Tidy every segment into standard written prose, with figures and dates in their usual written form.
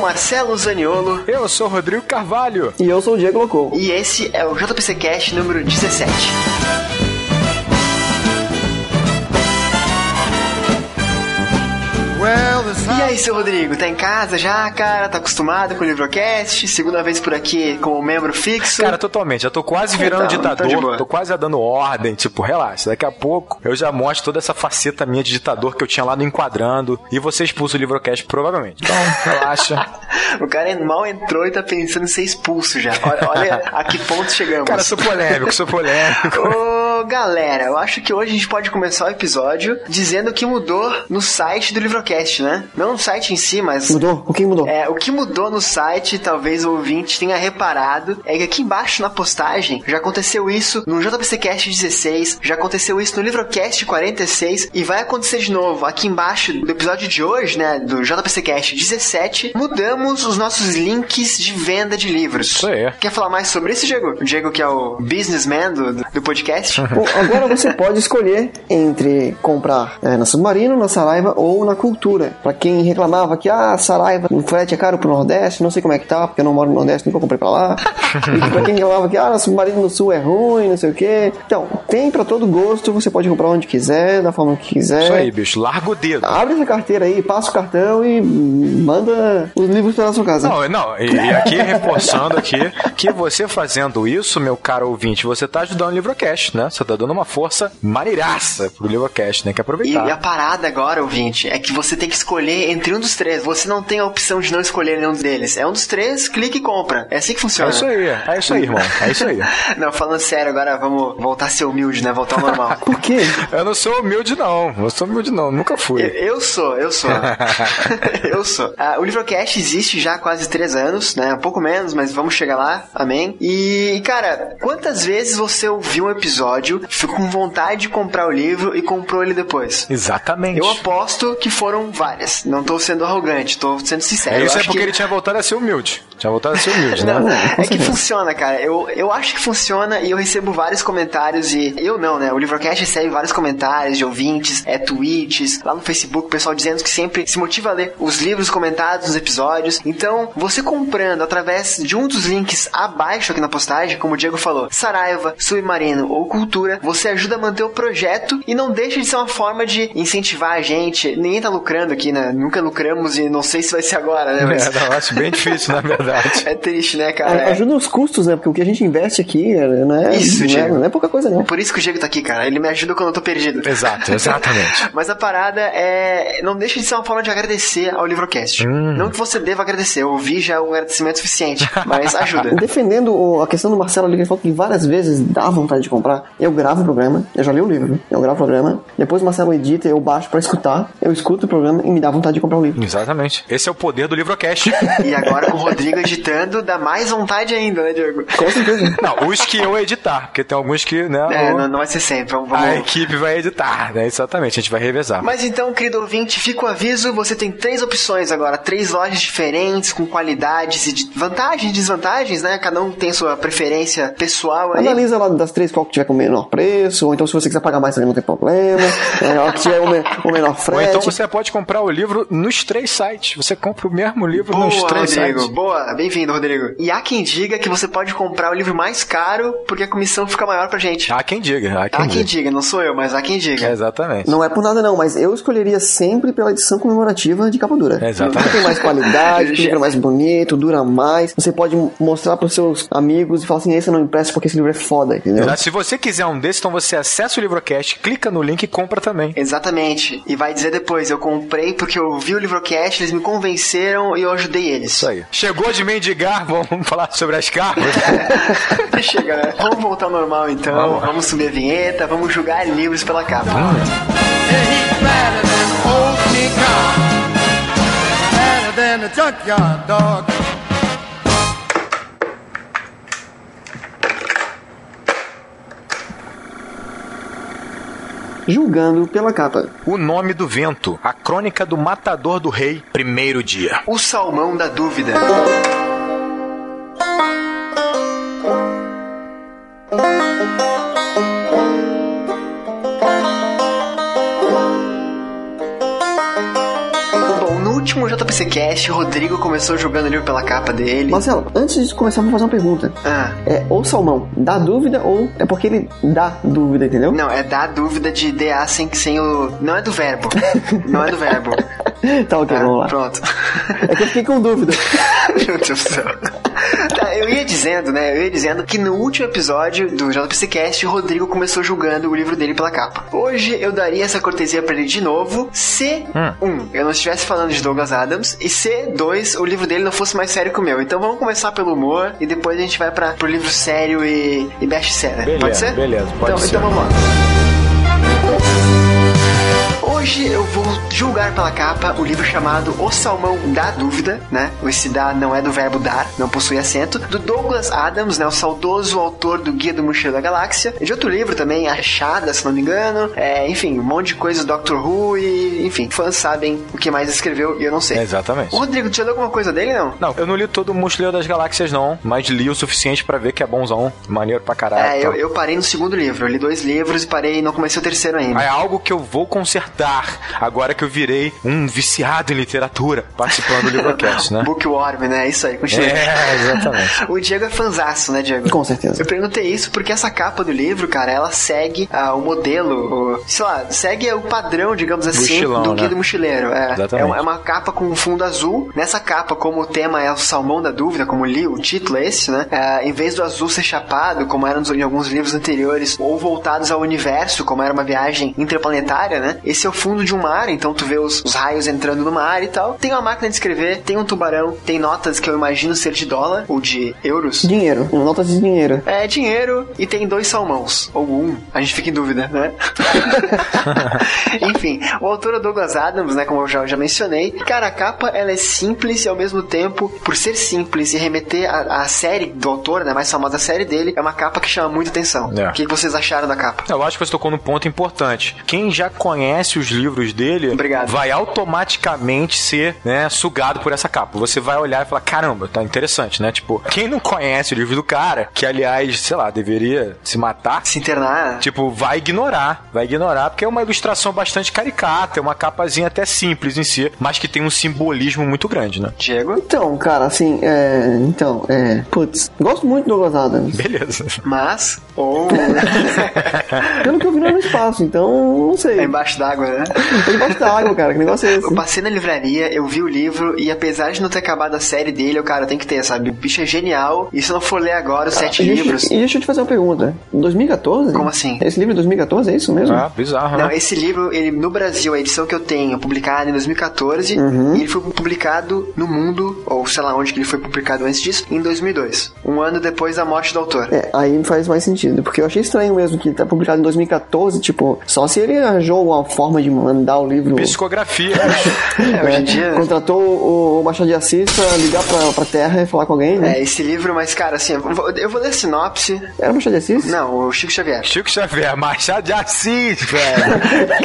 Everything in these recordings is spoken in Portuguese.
Marcelo Zaniolo. Eu sou o Rodrigo Carvalho. E eu sou o Diego Locou. E esse é o JPC Cast número 17. E aí, seu Rodrigo, tá em casa já, cara? Tá acostumado com o Livrocast? Segunda vez por aqui como membro fixo? Cara, totalmente. Eu tô quase virando ditador. Tô quase dando ordem. Tipo, relaxa. Daqui a pouco eu já mostro toda essa faceta minha de ditador que eu tinha lá no Enquadrando. E você expulsa o Livrocast, provavelmente. Então, relaxa. O cara mal entrou e tá pensando em ser expulso já. Olha a que ponto chegamos. Cara, sou polêmico. Ô, galera, eu acho que hoje a gente pode começar o episódio dizendo o que mudou no site do Livrocast, né? Não no site em si, mas... Mudou? O que mudou? O que mudou no site, talvez o ouvinte tenha reparado, é que aqui embaixo na postagem já aconteceu isso no JPCcast 16, já aconteceu isso no Livrocast 46 e vai acontecer de novo aqui embaixo do episódio de hoje, né, do JPCcast 17, mudamos os nossos links de venda de livros. Isso aí. Quer falar mais sobre isso, Diego? O Diego que é o businessman do podcast? Bom, agora você pode escolher entre comprar na Submarino, na Saraiva ou na Cultura. Pra quem reclamava que Saraiva, o frete é caro pro Nordeste, não sei como é que tá, porque eu não moro no Nordeste, nunca comprei pra lá. E pra quem reclamava que na Submarino no Sul é ruim, não sei o quê. Então, tem pra todo gosto, você pode comprar onde quiser, da forma que quiser. Isso aí, bicho, larga o dedo. Abre essa carteira aí, passa o cartão e manda os livros pra sua casa. Não, e aqui reforçando aqui, que você fazendo isso, meu caro ouvinte, você tá ajudando o Livrocast, né? Você tá dando uma força maneiraça pro Livrocast, né? Que aproveitar. E a parada agora, ouvinte, é que você tem que escolher entre um dos três. Você não tem a opção de não escolher nenhum deles. É um dos três, clica e compra. É assim que funciona. É isso aí, irmão. É isso aí. Não, falando sério, agora vamos voltar a ser humilde, né? Voltar ao normal. Por quê? Eu não sou humilde, não. Nunca fui. Eu sou. Eu sou. O Livrocast existe já há quase 3 anos, né? Um pouco menos, mas vamos chegar lá. Amém. E, cara, quantas vezes você ouviu um episódio, ficou com vontade de comprar o livro e comprou ele depois? Exatamente. Eu aposto que foram várias. Não tô sendo arrogante, tô sendo sincero. Isso é porque ele tinha voltado a ser humilde. Não, é que funciona, cara. Eu acho que funciona e eu recebo vários comentários e... Eu não, né? O Livrocast recebe vários comentários de ouvintes, tweets, lá no Facebook, o pessoal dizendo que sempre se motiva a ler os livros comentados nos episódios. Então, você comprando através de um dos links abaixo aqui na postagem, como o Diego falou, Saraiva, Submarino ou Cultura, você ajuda a manter o projeto e não deixa de ser uma forma de incentivar a gente. Ninguém tá lucrando aqui, né? Nunca lucramos e não sei se vai ser agora, né? Mas... eu acho bem difícil, na verdade. É triste, né, cara? Ajuda os custos, né? Porque o que a gente investe aqui não é pouca coisa, não. Por isso que o Diego tá aqui, cara. Ele me ajuda quando eu tô perdido. Exato, exatamente. Mas a parada é... Não deixa de ser uma forma de agradecer ao Livrocast. Não que você deva agradecer. Eu ouvi já um agradecimento suficiente. Mas ajuda. Defendendo a questão do Marcelo ali, que ele falou que várias vezes dá vontade de comprar. Eu gravo o programa. Eu já li o livro. Eu gravo o programa. Depois o Marcelo edita, eu baixo pra escutar. Eu escuto o programa e me dá vontade de comprar o livro. Exatamente. Esse é o poder do Livrocast. E agora com o Rodrigo editando, dá mais vontade ainda, né, Diego? Com certeza. Não, os que eu editar, porque tem alguns que, né... Não vai ser sempre. Vamos... A equipe vai editar, né? Exatamente, a gente vai revezar. Mas então, querido ouvinte, fica o aviso, você tem 3 opções agora, 3 lojas diferentes, com qualidades e vantagens e desvantagens, né? Cada um tem sua preferência pessoal aí. Analisa lá das 3 qual que tiver com o menor preço, ou então se você quiser pagar mais também não tem problema, qual que tiver o menor frete. Ou então você pode comprar o livro nos 3 sites. Você compra o mesmo livro nos 3 sites. Boa, bem-vindo, Rodrigo. E há quem diga que você pode comprar o livro mais caro porque a comissão fica maior pra gente. Há quem diga. Há quem diga, não sou eu, mas há quem diga. Exatamente. Não é por nada não, mas eu escolheria sempre pela edição comemorativa de capa dura. Exatamente. Tem mais qualidade, fica mais bonito, dura mais. Você pode mostrar pros seus amigos e falar assim, esse eu não empresto porque esse livro é foda, entendeu? Se você quiser um desses, então você acessa o Livrocast, clica no link e compra também. Exatamente. E vai dizer depois, eu comprei porque eu vi o Livrocast, eles me convenceram e eu ajudei eles. Isso aí. Chegou de mendigar, vamos falar sobre as capas. Chega, né? Vamos voltar ao normal então, vamos subir a vinheta, vamos julgar livros pela capa. Julgando pela capa. O Nome do Vento, a crônica do matador do rei, primeiro dia. O Salmão da Dúvida. último JPCcast, o Rodrigo começou jogando o livro pela capa dele. Marcelo, antes de começar, vou fazer uma pergunta. O salmão, dá dúvida ou é porque ele dá dúvida, entendeu? Não, é dá dúvida de DA sem o... Não é do verbo. Não é do verbo. Tá, ok, vamos lá. Pronto. É que eu fiquei com dúvida. Meu Deus do céu. Tá, eu ia dizendo que no último episódio do JPCcast, o Rodrigo começou julgando o livro dele pela capa. Hoje eu daria essa cortesia pra ele de novo se, eu não estivesse falando de Douglas Adams, e se, 2, o livro dele não fosse mais sério que o meu. Então vamos começar pelo humor e depois a gente vai pro livro sério e best-seller. Pode ser? Beleza, pode ser. Então vamos lá. Hoje eu vou julgar pela capa o livro chamado O Salmão da Dúvida, né? Esse dar não é do verbo dar, não possui acento, do Douglas Adams, né? O saudoso autor do Guia do Mochileiro da Galáxia, e de outro livro também, Achada, se não me engano, enfim, um monte de coisa do Doctor Who e, enfim, fãs sabem o que mais escreveu e eu não sei. Exatamente. O Rodrigo, tu já leu alguma coisa dele, não? Não, eu não li todo o Mochileiro das Galáxias, não, mas li o suficiente pra ver que é bonzão, maneiro pra caralho. Eu parei no segundo livro, eu li 2 livros e parei e não comecei o terceiro ainda. É algo que eu vou consertar agora que eu virei um viciado em literatura, participando do Livrocast, né? Bookworm, né? Isso aí, continua. Exatamente. O Diego é fanzaço, né, Diego? Com certeza. Eu perguntei isso porque essa capa do livro, cara, ela segue o modelo, sei lá, segue o padrão, digamos assim, Mochilão, do Guia né? do Mochileiro. É uma capa com um fundo azul. Nessa capa, como o tema é o Salmão da Dúvida, como li, o título é esse, né? Em vez do azul ser chapado, como era em alguns livros anteriores, ou voltados ao universo, como era uma viagem interplanetária, né? Esse é o fundo de um mar, então tu vê os raios entrando no mar e tal. Tem uma máquina de escrever, tem um tubarão, tem notas que eu imagino ser de dólar ou de euros. Dinheiro, notas de dinheiro. É, dinheiro, e tem 2 salmãos, ou a gente fica em dúvida, né? Enfim, o autor é Douglas Adams, né, como eu já mencionei. Cara, a capa, ela é simples e ao mesmo tempo, por ser simples e remeter à série do autor, né, mais famosa série dele, é uma capa que chama muita atenção. O que vocês acharam da capa? Eu acho que você tocou num ponto importante. Quem já conhece os livros dele vai automaticamente ser, né, sugado por essa capa. Você vai olhar e falar, caramba, tá interessante, né? Tipo, quem não conhece o livro do cara, que aliás, sei lá, deveria se matar, se internar, tipo, vai ignorar, porque é uma ilustração bastante caricata, é uma capazinha até simples em si, mas que tem um simbolismo muito grande, né? Diego? Então, cara, assim, putz, gosto muito do Douglas Adams. Beleza. Mas, pelo que eu vi no espaço, então, não sei. É embaixo d'água, né? É embaixo d'água, cara, que negócio é esse? Eu passei na livraria, eu vi o livro e apesar de não ter acabado a série dele, tem que ter, sabe? O bicho é genial e se não for ler agora os 7 livros... E deixa eu te fazer uma pergunta. 2014? Como assim? Esse livro é 2014, é isso mesmo? Bizarro, Não, né? esse livro, ele no Brasil, a edição que eu tenho, publicada em 2014, e ele foi publicado no mundo, ou sei lá onde que ele foi publicado antes disso, em 2002. Um ano depois da morte do autor. Aí faz mais sentido, porque eu achei estranho mesmo que tá publicado em 2014, tipo, só se ele arranjou uma forma de mandar o livro... Psicografia. Hoje em dia... Contratou o Machado de Assis pra ligar pra Terra e falar com alguém, né? Esse livro, mas cara, assim, eu vou ler a sinopse. Era o Machado de Assis? Não, o Chico Xavier. Chico Xavier, Machado de Assis, velho.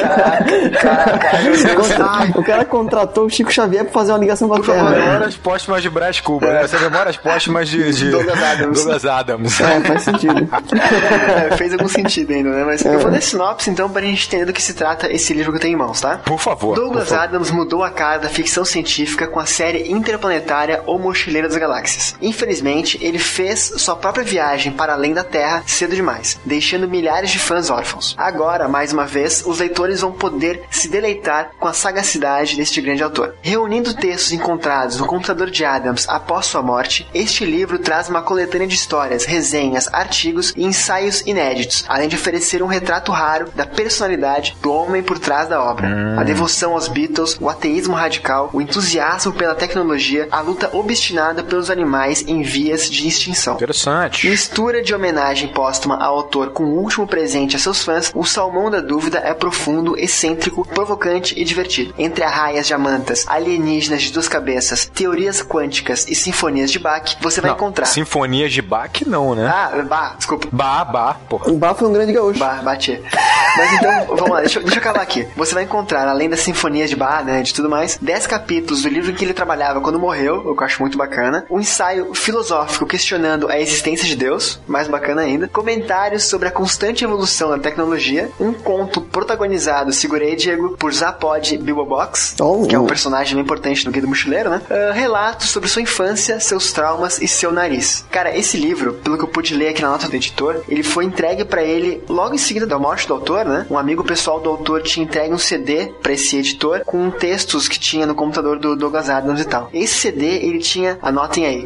O cara contratou o Chico Xavier pra fazer uma ligação com a Terra. Memórias póstumas de Brás Cuba, né? Essa memórias póstumas de Douglas Adams. Faz sentido. Fez algum sentido ainda, né? Mas eu vou ler a sinopse, então, pra gente entender do que se trata esse livro que eu tenho em mãos, tá? Por favor. Douglas Adams mudou a cara da ficção científica com a série interplanetária O Mochileiro das Galáxias. Infelizmente, ele fez sua própria viagem para além da Terra cedo demais, deixando milhares de fãs órfãos. Agora, mais uma vez, os leitores vão poder se deleitar com a sagacidade deste grande autor. Reunindo textos encontrados no computador de Adams após sua morte, este livro traz uma coletânea de histórias, resenhas, artigos e ensaios inéditos, além de oferecer um retrato raro da personalidade do homem por trás da obra. A devoção aos Beatles, o ateísmo radical, o entusiasmo pela tecnologia, a luta obstinada pelos animais em vias de extinção. Interessante. Mistura de homenagem póstuma ao autor com o último presente a seus fãs, o Salmão da Dúvida é profundo, excêntrico, provocante e divertido. Entre arraias de amantas, alienígenas de 2 cabeças, teorias quânticas e sinfonias de Bach, você vai encontrar... Sinfonias de Bach não, né? Desculpa. O Bach foi um grande gaúcho. Bati. Mas então, vamos lá, deixa eu acabar aqui. Você vai encontrar, além das sinfonias de Bach, né, de tudo mais, 10 capítulos do livro em que ele trabalhava quando morreu, o que eu acho muito bacana, um ensaio filosófico questionando a existência de Deus, mais bacana ainda, comentários sobre a constante evolução da tecnologia, um conto protagonizado, segura aí, Diego, por Zapod Bilbobox, que é um personagem bem importante no Guia do Mochileiro, né? Relatos sobre sua infância, seus traumas e seu nariz. Cara, esse livro, pelo que eu pude ler aqui na nota do editor, ele foi entregue pra ele logo em seguida da morte do autor, né? Um amigo pessoal do autor tinha entregue um CD pra esse editor com textos que tinha no computador do Douglas Adams e tal. Esse CD, ele tinha, anotem aí,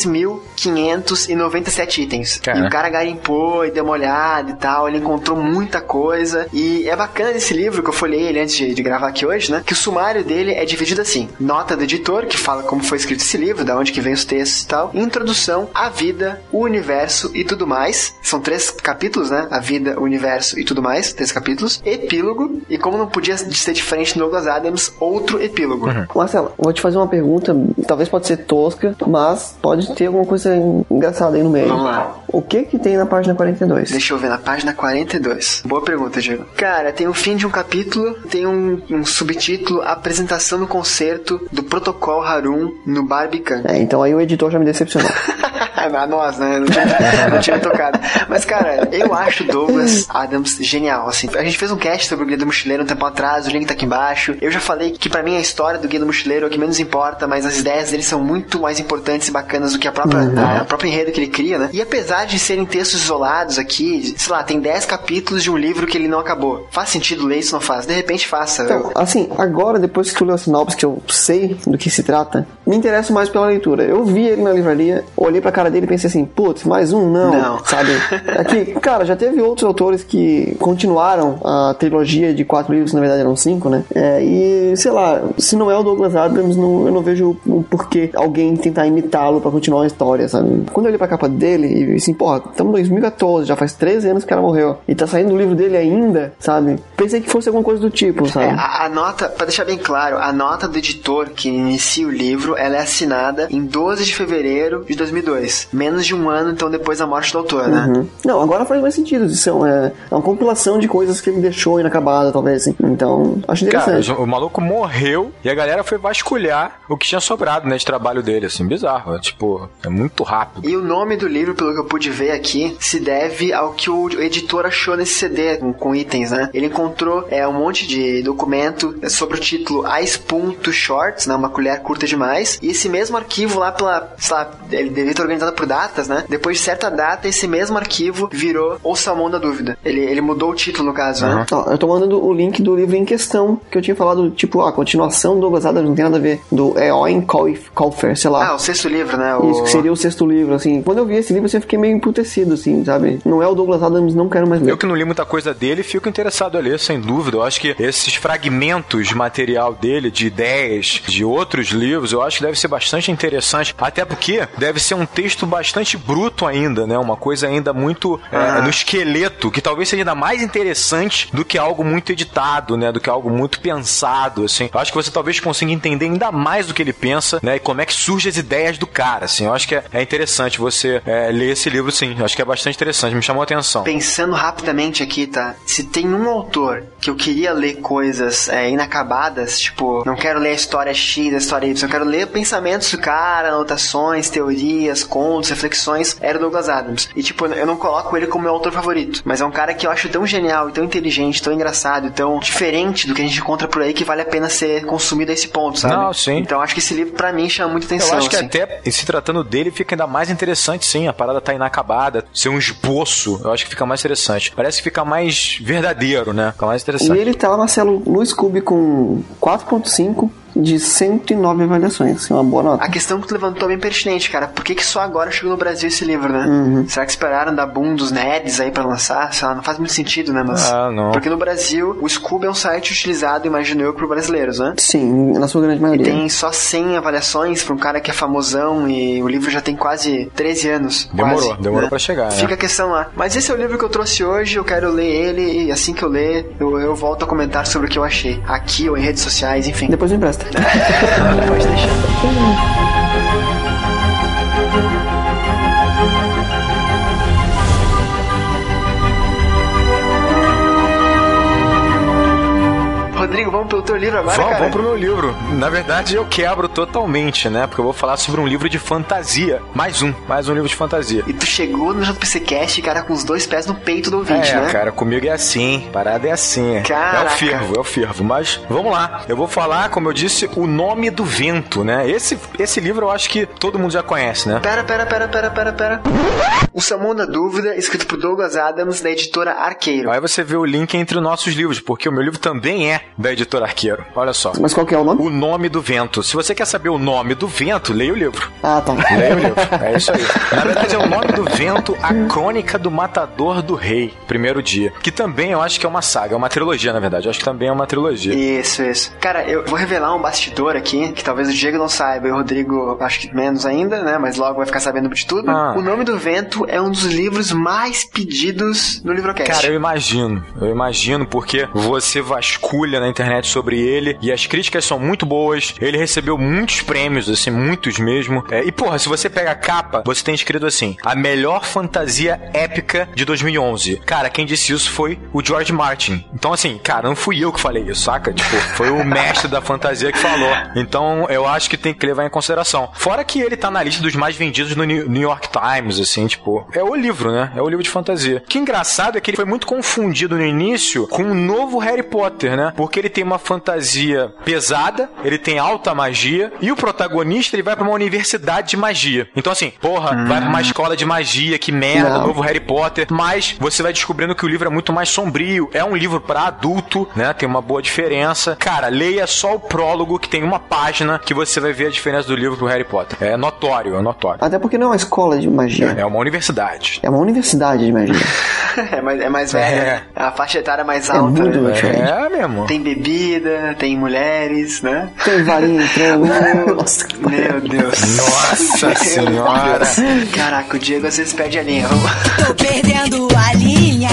2.597 itens. E o cara garimpou e deu uma olhada e tal, ele encontrou muita coisa. E é bacana esse livro, que eu folhei ele antes de gravar aqui hoje, né? Que o sumário dele é dividido assim: nota do editor, que fala como foi escrito esse livro, da onde que vem os textos e tal. Introdução, a vida, o universo e tudo mais. São 3 capítulos, né? A vida, o universo e tudo mais. 3 capítulos. Epílogo. E como não podia ser diferente do Douglas Adams, outro epílogo. Marcelo, vou te fazer uma pergunta, talvez pode ser tosca, mas pode ter alguma coisa engraçada aí no meio. Vamos lá. O que tem na página 42? Deixa eu ver, na página 42. Boa pergunta, Diego. Cara, tem o fim de um capítulo, tem um subtítulo, Apresentação do Concerto do Protocolo Harum no Barbican. Então aí o editor já me decepcionou. Nós, né? Não tinha tocado. Mas, cara, eu acho Douglas Adams genial, assim. A gente fez um cast sobre o Guia do Mochileiro um tempo atrás, o link tá aqui embaixo. Eu já falei que pra mim a história do Guia do Mochileiro é o que menos importa, mas as ideias dele são muito mais importantes e bacanas do que a própria enredo que ele cria, né? E apesar de serem textos isolados aqui, sei lá, tem 10 capítulos de um livro que ele não acabou. Faz sentido ler isso? Não faz? De repente faça. Então, assim, agora, depois que eu li a sinopse, que eu sei do que se trata, me interesso mais pela leitura. Eu vi ele na livraria, olhei pra cara dele e pensei assim, putz, mais um? Não. Sabe? Aqui, cara, já teve outros autores que continuaram a trilogia de 4 livros, na verdade eram 5, né? E, sei lá, se não é o Douglas Adams, eu não vejo o porquê alguém tentar imitá-lo pra continuar a história, sabe? Quando eu olhei pra capa dele e vi assim, porra, estamos em 2014, já faz 13 anos que o cara morreu, e tá saindo o livro dele ainda, sabe? Pensei que fosse alguma coisa do tipo, sabe? A nota, pra deixar bem claro, a nota do editor que inicia o livro, ela é assinada em 12 de fevereiro de 2002. Menos de um ano, então, depois da morte do autor, né? Não, agora faz mais sentido. Isso é uma compilação de coisas que ele deixou inacabada, talvez, assim. Então, acho interessante. Cara, o maluco morreu e a galera foi vasculhar o que tinha sobrado, né, de trabalho dele, assim, bizarro. Tipo, é muito rápido. E o nome do livro, pelo que eu pude ver aqui, se deve ao que o editor achou nesse CD, com itens, né? Ele encontrou um monte de documento sobre o título A Spoon to Shorts, né? Uma colher curta demais. E esse mesmo arquivo lá sei lá, ele devia ter organizado por datas, né? Depois de certa data, esse mesmo arquivo virou O Salmão da Dúvida. Ele mudou o título, no caso, né? Eu tô mandando o link do livro em questão, que eu tinha falado, tipo, a continuação do Douglas Adams, não tem nada a ver, do Eoin Colfer, sei lá. O 6º livro, né? Isso, que seria o 6º livro, assim. Quando eu vi esse livro, eu fiquei meio emputecido, assim, sabe? Não é o Douglas Adams, não quero mais ler. Eu que não li muita coisa dele, fico interessado a ler, sem dúvida. Eu acho que esses fragmentos de material dele, de ideias, de outros livros, eu acho que deve ser bastante interessante, até porque deve ser um texto bastante bruto ainda, né? Uma coisa ainda muito no esqueleto, que talvez seja ainda mais interessante do que algo muito editado, né? Do que algo muito pensado, assim. Eu acho que você talvez consiga entender ainda mais do que ele pensa, né? E como é que surgem as ideias do cara, assim. Eu acho que é interessante você ler esse livro, sim. Eu acho que é bastante interessante, me chamou a atenção. Pensando rapidamente aqui, tá? Se tem um autor que eu queria ler coisas inacabadas, tipo, não quero ler a história X, a história Y, eu quero ler pensamentos do cara, anotações, teorias, contos, reflexões, era o Douglas Adams. E, tipo, eu não coloco ele como meu autor favorito, mas é um cara que eu acho tão genial, tão inteligente, tão engraçado, tão diferente do que a gente encontra por aí, que vale a pena ser consumido a esse ponto, sabe? Não, sim. Então, acho que esse livro, pra mim, chama muita atenção. Eu acho que assim. até, se tratando dele, fica ainda mais interessante, sim. A parada tá inacabada, ser um esboço, eu acho que fica mais interessante. Parece que fica mais verdadeiro, né? Fica mais interessante. E ele tá, Marcelo, no Scooby com 4.5 de 109 avaliações. É uma boa nota. A questão que tu levantou é bem pertinente, cara. Por que só agora chegou no Brasil esse livro, né? Será que esperaram dar boom dos nerds aí pra lançar? Sei lá, não faz muito sentido, né? Mas... não. Porque no Brasil, o Scooby é um site utilizado, imagino eu, por brasileiros, né? Sim, na sua grande maioria. E tem só 100 avaliações pra um cara que é famosão e o livro já tem quase 13 anos. Demorou né? pra chegar, né? Fica a questão lá. Mas esse é o livro que eu trouxe hoje, eu quero ler ele e assim que eu ler, eu volto a comentar sobre o que eu achei. Aqui ou em redes sociais, enfim. Depois me empresta. Pode deixar. Rodrigo, vamos pelo teu livro agora, cara? Vamos pro meu livro. Na verdade, eu quebro totalmente, né? Porque eu vou falar sobre um livro de fantasia. Mais um livro de fantasia. E tu chegou no JPCcast, cara, com os 2 pés no peito do ouvinte, né? Cara, comigo é assim. Parada é assim. Caraca. É o fervo. Mas, vamos lá. Eu vou falar, como eu disse, O Nome do Vento, né? Esse livro eu acho que todo mundo já conhece, né? Pera. O Salmão da Dúvida, escrito por Douglas Adams, da editora Arqueiro. Aí você vê o link entre nossos livros, porque o meu livro também é da editora Arqueiro. Olha só. Mas qual que é o nome? O Nome do Vento. Se você quer saber o nome do vento, leia o livro. Ah, tá. Leia o livro. É isso aí. Na verdade, é O Nome do Vento, a Crônica do Matador do Rei, primeiro dia. Que também eu acho que é uma saga, é uma trilogia, na verdade. Eu acho que também é uma trilogia. Isso. Cara, eu vou revelar um bastidor aqui, que talvez o Diego não saiba e o Rodrigo acho que menos ainda, né? Mas logo vai ficar sabendo de tudo. O Nome do Vento é um dos livros mais pedidos no Livrocast. Cara, eu imagino porque você vasculha na internet sobre ele e as críticas são muito boas. Ele recebeu muitos prêmios, assim, muitos mesmo. E porra, se você pega a capa, você tem escrito assim: a melhor fantasia épica de 2011. Cara, quem disse isso foi o George Martin. Então assim, cara, não fui eu que falei isso, saca? Tipo, foi o mestre da fantasia que falou. Então eu acho que tem que levar em consideração. Fora que ele tá na lista dos mais vendidos no New York Times, assim, tipo, é o livro, né? É o livro de fantasia. O que é engraçado é que ele foi muito confundido no início com o novo Harry Potter, né? Porque ele tem uma fantasia pesada, ele tem alta magia, e o protagonista, ele vai pra uma universidade de magia. Então assim, porra, vai pra uma escola de magia, que merda, novo Harry Potter. Mas você vai descobrindo que o livro é muito mais sombrio. É um livro pra adulto, né? Tem uma boa diferença. Cara, leia só o prólogo, que tem uma página, que você vai ver a diferença do livro pro Harry Potter. É notório. Até porque não é uma escola de magia. É uma universidade. É uma universidade de magia. é mais velha. A faixa etária é mais alta. É muito diferente. É mesmo. Tem bebida, tem mulheres, né? Tem varinha entrando. Nossa, meu Deus. Nossa senhora. Caraca, o Diego às vezes perde a linha. Tô perdendo a linha.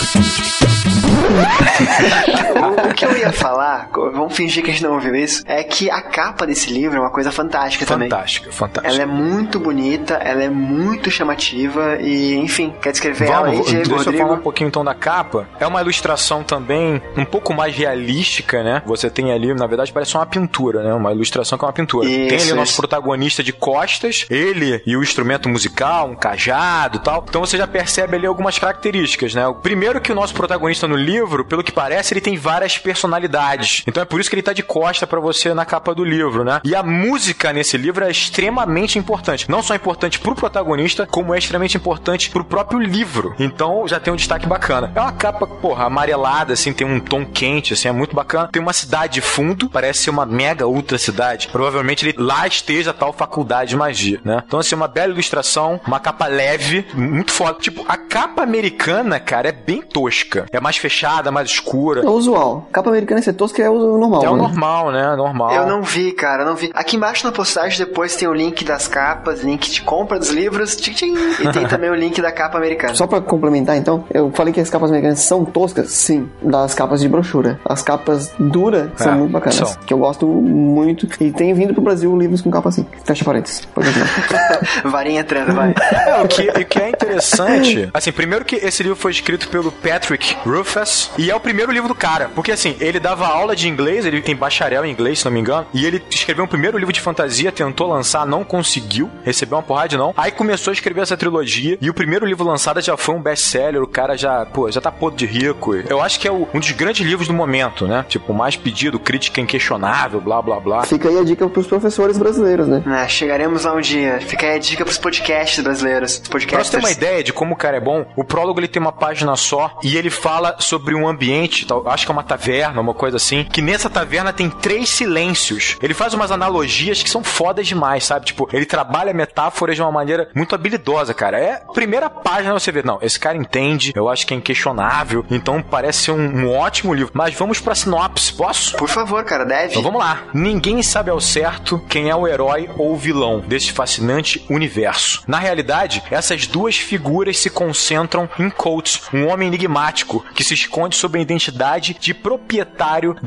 O que eu ia falar, vamos fingir que a gente não ouviu isso, é que a capa desse livro é uma coisa fantástica também. Fantástica. Ela é muito bonita, ela é muito chamativa e, enfim, quer descrever ela aí, Diego, deixa Rodrigo? eu falar um pouquinho então da capa. É uma ilustração também um pouco mais realística, né? Você tem ali, na verdade, parece uma pintura, né? Uma ilustração que é uma pintura. Tem ali o nosso protagonista de costas, ele e o instrumento musical, um cajado e tal. Então você já percebe ali algumas características, né? O primeiro que o nosso protagonista no livro, pelo que parece, ele tem várias personalidades. Então é por isso que ele tá de costa pra você na capa do livro, né? E a música nesse livro é extremamente importante. Não só importante pro protagonista, como é extremamente importante pro próprio livro. Então já tem um destaque bacana. É uma capa, porra, amarelada, assim, tem um tom quente, assim, é muito bacana. Tem uma cidade de fundo, parece ser uma mega ultra cidade. Provavelmente ele lá esteja a tal faculdade de magia, né? Então, assim, uma bela ilustração, uma capa leve, muito foda. Tipo, a capa americana, cara, é bem tosca. É mais fechada, mais escura. É o usual. Capa americana ser tosca é o normal. É o né? normal, né? Normal. Eu não vi, cara, não vi. Aqui embaixo na postagem depois tem o link das capas, link de compra dos livros, tchim, tchim, e tem também o link da capa americana. Só pra complementar, então, eu falei que as capas americanas são toscas, sim, das capas de brochura. As capas duras são muito bacanas, são. que eu gosto muito, e tem vindo pro Brasil livros com capa assim. Fecha parênteses. Varinha entrando, vai. O que é interessante, assim, primeiro que esse livro foi escrito pelo Patrick Rothfuss, e é o primeiro livro do cara, porque assim, ele dava aula de inglês, ele tem bacharel em inglês, se não me engano, e ele escreveu um primeiro livro de fantasia, tentou lançar, não conseguiu, recebeu uma porrada de não, aí começou a escrever essa trilogia, e o primeiro livro lançado já foi um best-seller, o cara já tá podre de rico. Eu acho que é um dos grandes livros do momento, né? Tipo, mais pedido, crítica inquestionável, blá, blá, blá. Fica aí a dica pros professores brasileiros, né? Chegaremos lá um dia. Fica aí a dica pros podcasts brasileiros. Pra você ter uma ideia de como o cara é bom, o prólogo ele tem uma página só, e ele fala sobre um ambiente, acho que é uma taverna, uma coisa assim, que nessa taverna tem 3 silêncios. Ele faz umas analogias que são fodas demais, sabe? Tipo, ele trabalha metáforas de uma maneira muito habilidosa, cara. É a primeira página você vê, não, esse cara entende, eu acho que é inquestionável, então parece ser um ótimo livro. Mas vamos pra sinopse, posso? Por favor, cara, deve. Então vamos lá. Ninguém sabe ao certo quem é o herói ou o vilão desse fascinante universo. Na realidade, essas duas figuras se concentram em Coates, um homem enigmático que se esconde sob a identidade de proprietário da hospedaria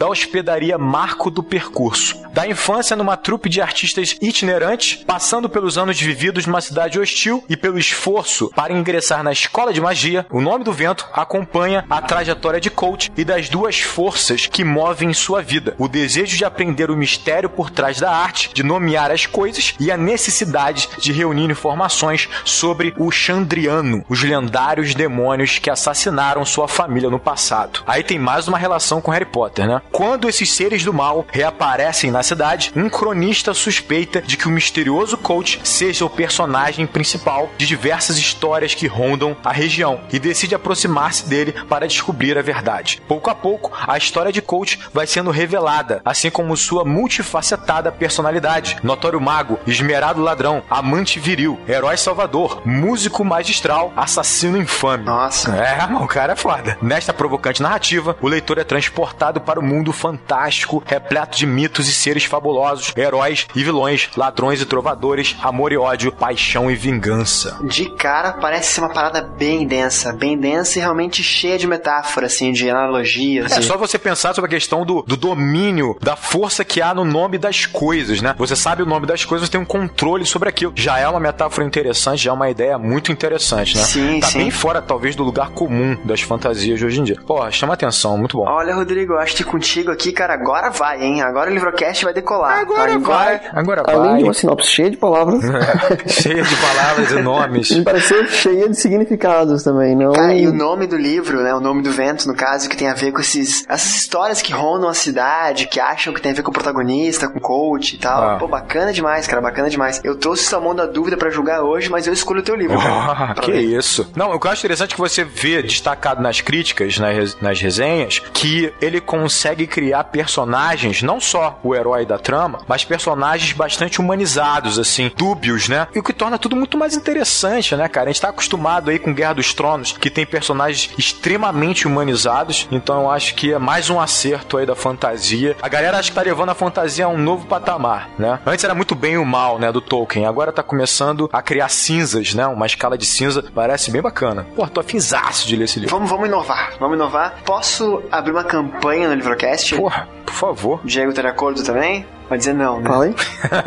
daria marco do percurso. Da infância numa trupe de artistas itinerantes, passando pelos anos vividos numa cidade hostil e pelo esforço para ingressar na escola de magia, O Nome do Vento acompanha a trajetória de Colt e das duas forças que movem sua vida: o desejo de aprender o mistério por trás da arte, de nomear as coisas, e a necessidade de reunir informações sobre o Chandriano, os lendários demônios que assassinaram sua família no passado. Aí tem mais uma relação com Harry Potter, né? Quando esses seres do mal reaparecem na cidade, um cronista suspeita de que o misterioso Colt seja o personagem principal de diversas histórias que rondam a região e decide aproximar-se dele para descobrir a verdade. Pouco a pouco, a história de Colt vai sendo revelada, assim como sua multifacetada personalidade: notório mago, esmerado ladrão, amante viril, herói salvador, músico magistral, assassino infame. Nossa. O cara é foda. Nesta provocante narrativa, o leitor é transportado para o mundo fantástico, repleto de mitos e seres fabulosos, heróis e vilões, ladrões e trovadores, amor e ódio, paixão e vingança. De cara, parece ser uma parada bem densa e realmente cheia de metáforas, assim, de analogias. É só você pensar sobre a questão do domínio, da força que há no nome das coisas, né? Você sabe o nome das coisas, você tem um controle sobre aquilo. Já é uma metáfora interessante, já é uma ideia muito interessante, né? Sim, tá sim. Bem fora, talvez, do lugar comum das fantasias de hoje em dia. Pô, chama atenção, muito bom. Olha, Rodrigo, eu acho que contigo aqui, cara, agora vai, hein? Agora o Livrocast vai decolar. Agora vai. Além de uma sinopse cheia de palavras. Cheia de palavras e nomes. Me pareceu cheia de significados também, não? Cara, e o nome do livro, né? O Nome do Vento, no caso, que tem a ver com essas histórias que rondam a cidade, que acham que tem a ver com o protagonista, com o coach e tal. Pô, bacana demais, cara, bacana demais. Eu trouxe sua mão da dúvida pra julgar hoje, mas eu escolho o teu livro, cara. Que isso. Não, o que eu acho interessante é que você vê destacado nas críticas, nas resenhas, que ele consegue criar personagens, não só o herói da trama, mas personagens bastante humanizados, assim, dúbios, né? E o que torna tudo muito mais interessante, né, cara? A gente tá acostumado aí com Guerra dos Tronos, que tem personagens extremamente humanizados, então eu acho que é mais um acerto aí da fantasia. A galera acho que tá levando a fantasia a um novo patamar, né? Antes era muito bem e o mal, né, do Tolkien, agora tá começando a criar cinzas, né? Uma escala de cinza, parece bem bacana. Pô, tô afinzaço de ler esse livro. Vamos inovar. Posso abrir uma campanha no Livrocast? Porra, por favor. Diego, tá de acordo também? Vai dizer não, né? Fala aí.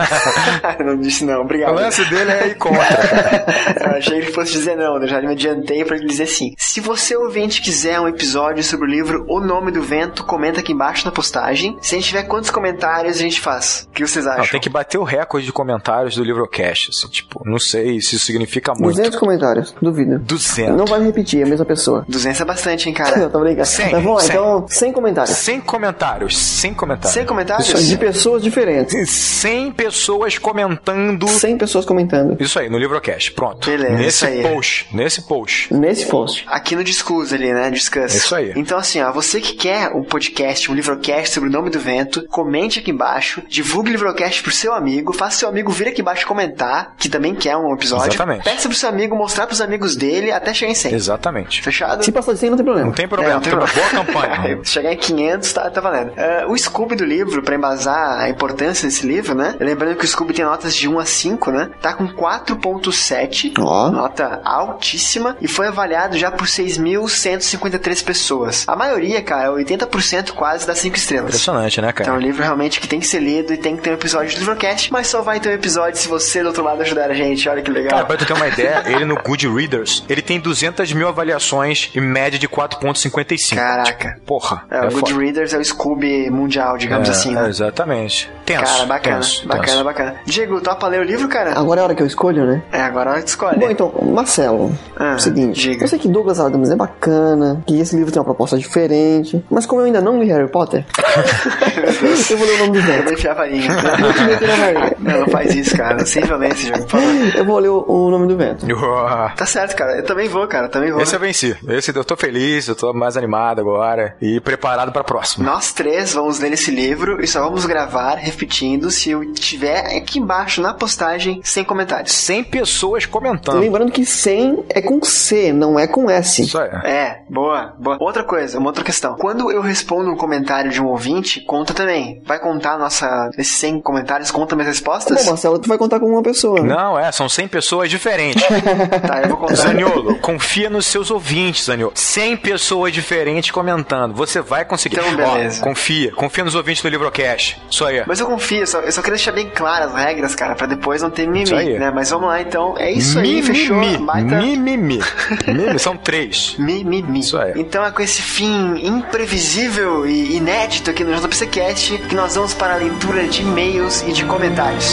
Não disse não, obrigado. O lance dele é ir contra, cara. Eu achei que ele fosse dizer não, eu já me adiantei pra ele dizer sim. Se você, ouvinte, quiser um episódio sobre o livro O Nome do Vento, comenta aqui embaixo na postagem. Se a gente tiver quantos comentários, a gente faz. O que vocês acham? Não, tem que bater o recorde de comentários do Livrocast, assim, tipo, não sei se isso significa muito. 200 comentários, duvido. 200. Não vai repetir, é a mesma pessoa. 200 é bastante, hein, cara? Não, tô brincando. 100, Mas vamos lá, 100. então, 100 comentários. 100 comentários. 100 comentários. 100 comentários? Isso, de pessoas diferentes. 100 pessoas comentando. 100 pessoas comentando. Isso aí, no Livrocast. Pronto. Beleza, isso aí. Nesse post. Nesse post. Aqui no Discuss ali, né? Discuss. Isso aí. Então, assim, ó, você que quer um podcast, um Livrocast sobre o Nome do Vento, comente aqui embaixo, divulgue o Livrocast pro seu amigo, faça seu amigo vir aqui embaixo comentar, que também quer um episódio. Exatamente. Peça pro seu amigo, mostrar pros amigos dele, até chegar em 100. Exatamente. Fechado? Se passar de 100, não tem problema. Não tem problema. Não tem problema. Boa campanha. Se chegar em 500, tá valendo. O Scooby do livro, pra embasar a importância desse livro, né? Lembrando que o Scooby tem notas de 1 a 5, né? Tá com 4.7, nota altíssima, e foi avaliado já por 6.153 pessoas. A maioria, cara, 80% quase dá 5 estrelas. Impressionante, né, cara? Então é um livro realmente que tem que ser lido e tem que ter um episódio do Livrocast, mas só vai ter um episódio se você do outro lado ajudar a gente. Olha que legal. Cara, pra tu ter uma ideia, ele no Goodreaders, ele tem 200 mil avaliações e média de 4.55. Caraca. Tipo, porra. O Goodreaders é o Scooby mundial, digamos assim, né? Exatamente. Tenso. Cara, bacana. Tenso. Bacana. Diego, topa ler o livro, cara? Agora é a hora que eu escolho, né? Agora é a hora que escolhe. Bom, então, Marcelo, seguinte, diga. eu sei que Douglas Adams é bacana, que esse livro tem uma proposta diferente, mas como eu ainda não li Harry Potter, eu vou ler o Nome do Eu Vento. vou enfiar a varinha. Não, Não faz isso, cara. Sem violência, Diego, por favor. eu vou ler o Nome do Vento. Tá certo, cara. Eu também vou, cara. Esse eu venci. Esse eu tô feliz, eu tô mais animado agora e preparado pra próxima. Nós três vamos ler esse livro e só vamos gravar repetindo se eu tiver aqui embaixo na postagem 100 comentários. 100 pessoas comentando. Lembrando que 100 é com C, não é com S. Isso aí. Boa. Outra coisa, uma outra questão. Quando eu respondo um comentário de um ouvinte ouvinte, conta também. Vai contar esses 100 comentários, conta minhas respostas? Bom, Marcelo, tu vai contar com uma pessoa. Né? Não, são 100 pessoas diferentes. Tá, eu vou contar. Zaniolo, confia nos seus ouvintes, Zaniolo. 100 pessoas diferentes comentando. Você vai conseguir. Então, beleza. Confia nos ouvintes do Livrocast. Isso aí. Mas eu confio, eu só queria deixar bem claras as regras, cara, pra depois não ter mimimi, né? Mas vamos lá, então. É isso aí, fechou. Mimimi. São 3. Mimimi. Isso aí. Então é com esse fim imprevisível e inédito aqui no JPCcast que nós vamos para a leitura de e-mails e de comentários.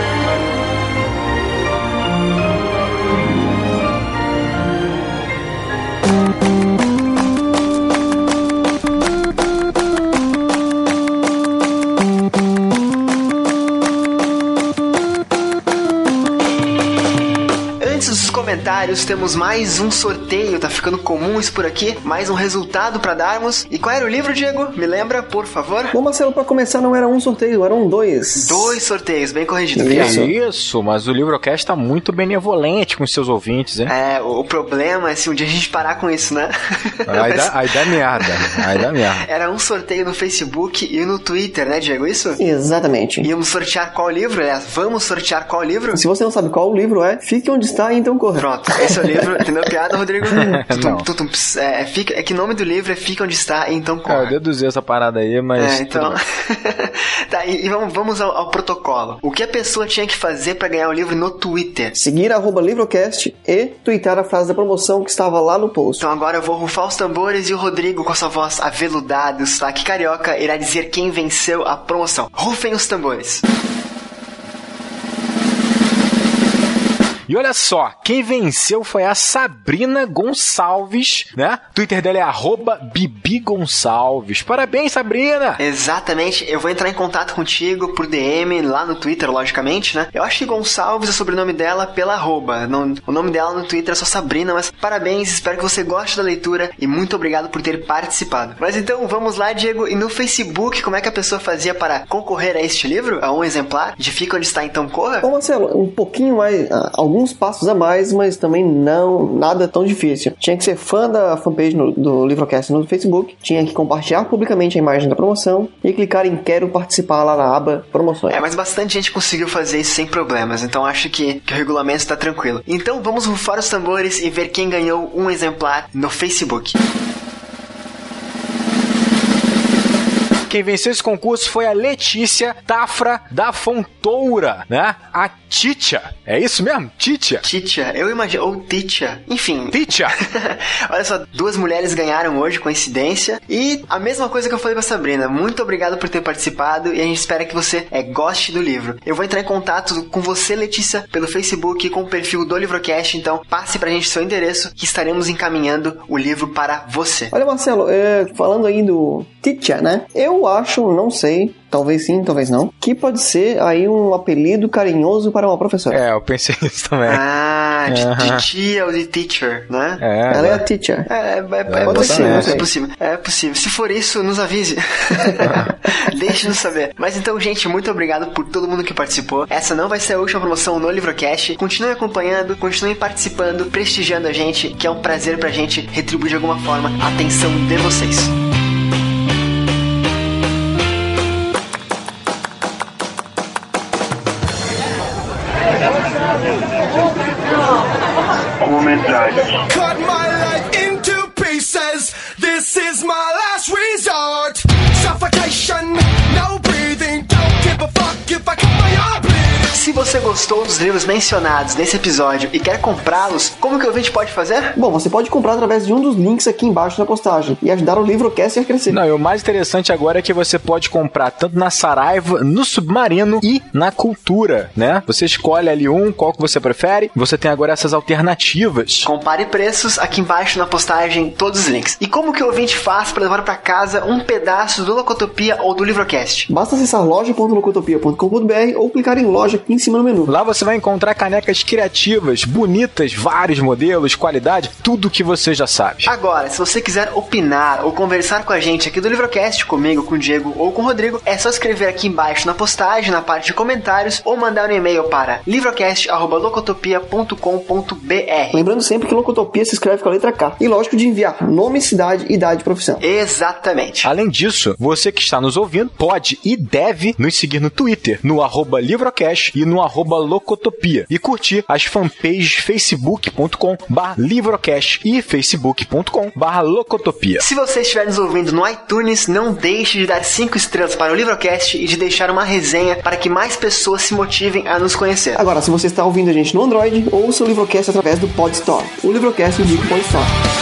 Comentários, temos mais um sorteio, tá ficando comum isso por aqui, mais um resultado pra darmos. E qual era o livro, Diego? Me lembra, por favor? Bom, Marcelo, pra começar não era um sorteio, eram 2. 2 sorteios, bem corrigido. Isso, mas o Livrocast tá muito benevolente com seus ouvintes, hein? O problema é se um dia a gente parar com isso, né? Aí dá merda. Era um sorteio no Facebook e no Twitter, né, Diego, isso? Exatamente. Íamos sortear qual livro? Aliás, vamos sortear qual livro? Se você não sabe qual o livro fique onde está e então corra. Pronto, esse é o livro. Entendeu a piada, Rodrigo? Não. É que o nome do livro é Fica Onde Está e então corra. Eu deduzi essa parada aí, mas... então... Tá, e vamos ao protocolo. O que a pessoa tinha que fazer pra ganhar o livro no Twitter? Seguir @Livrocast e tweetar a frase da promoção que estava lá no post. Então agora eu vou rufar os tambores e o Rodrigo, com a sua voz aveludada, o sotaque carioca, irá dizer quem venceu a promoção. Rufem os tambores. E olha só, quem venceu foi a Sabrina Gonçalves, né? Twitter dela é @BibiGonçalves. Parabéns, Sabrina! Exatamente, eu vou entrar em contato contigo por DM, lá no Twitter, logicamente, né? Eu acho que Gonçalves é o sobrenome dela pela arroba. O nome dela no Twitter é só Sabrina, mas parabéns, espero que você goste da leitura e muito obrigado por ter participado. Mas então, vamos lá, Diego, e no Facebook, como é que a pessoa fazia para concorrer a este livro? A um exemplar de Fica Onde Está, então corra? Ô Marcelo, um pouquinho mais... alguns passos a mais, mas também nada tão difícil. Tinha que ser fã da fanpage do Livrocast no Facebook, tinha que compartilhar publicamente a imagem da promoção e clicar em Quero Participar lá na aba Promoções. Mas bastante gente conseguiu fazer isso sem problemas, então acho que o regulamento está tranquilo. Então vamos rufar os tambores e ver quem ganhou um exemplar no Facebook. Quem venceu esse concurso foi a Letícia Tafra da Fontoura, né? A Titia. É isso mesmo? Titia? Titia. Eu imagino. Ou Titia. Enfim. Titia. Olha só, 2 mulheres ganharam hoje, coincidência. E a mesma coisa que eu falei pra Sabrina. Muito obrigado por ter participado e a gente espera que você goste do livro. Eu vou entrar em contato com você, Letícia, pelo Facebook, com o perfil do Livrocast. Então, passe pra gente seu endereço que estaremos encaminhando o livro para você. Olha, Marcelo, falando aí do Titia, né? Eu acho, não sei, talvez sim, talvez não, que pode ser aí um apelido carinhoso para uma professora. Eu pensei nisso também. De tia ou de teacher, né? Ela é a teacher. É possível. Se for isso, nos avise. Deixe-nos saber. Mas então, gente, muito obrigado por todo mundo que participou. Essa não vai ser a última promoção no Livrocast. Continuem acompanhando, continuem participando, prestigiando a gente, que é um prazer pra gente retribuir de alguma forma a atenção de vocês. Cut my life into pieces. This is my last resort. Suffocation, no breathing. Don't give a fuck if I cut my arm. Se você gostou dos livros mencionados nesse episódio e quer comprá-los, como que o ouvinte pode fazer? Bom, você pode comprar através de um dos links aqui embaixo na postagem e ajudar o Livrocast a crescer. Não, e o mais interessante agora é que você pode comprar tanto na Saraiva, no Submarino e na Cultura, né? Você escolhe ali qual que você prefere, você tem agora essas alternativas. Compare preços aqui embaixo na postagem, todos os links. E como que o ouvinte faz para levar para casa um pedaço do Locotopia ou do Livrocast? Basta acessar loja.locotopia.com.br ou clicar em loja aqui em cima no menu. Lá você vai encontrar canecas criativas, bonitas, vários modelos, qualidade, tudo que você já sabe. Agora, se você quiser opinar ou conversar com a gente aqui do Livrocast, comigo, com o Diego ou com o Rodrigo, é só escrever aqui embaixo na postagem, na parte de comentários, ou mandar um e-mail para livrocast@locotopia.com.br. Lembrando sempre que Locotopia se escreve com a letra K. E lógico de enviar nome, cidade, idade e profissão. Exatamente. Além disso, você que está nos ouvindo pode e deve nos seguir no Twitter, no @livrocast e no @locotopia. E curtir as fanpages facebook.com/livrocast e facebook.com/locotopia. Se você estiver nos ouvindo no iTunes, não deixe de dar 5 estrelas para o Livrocast e de deixar uma resenha para que mais pessoas se motivem a nos conhecer. Agora, se você está ouvindo a gente no Android, ouça o Livrocast através do Podstore. O Livrocast indica o Podstore.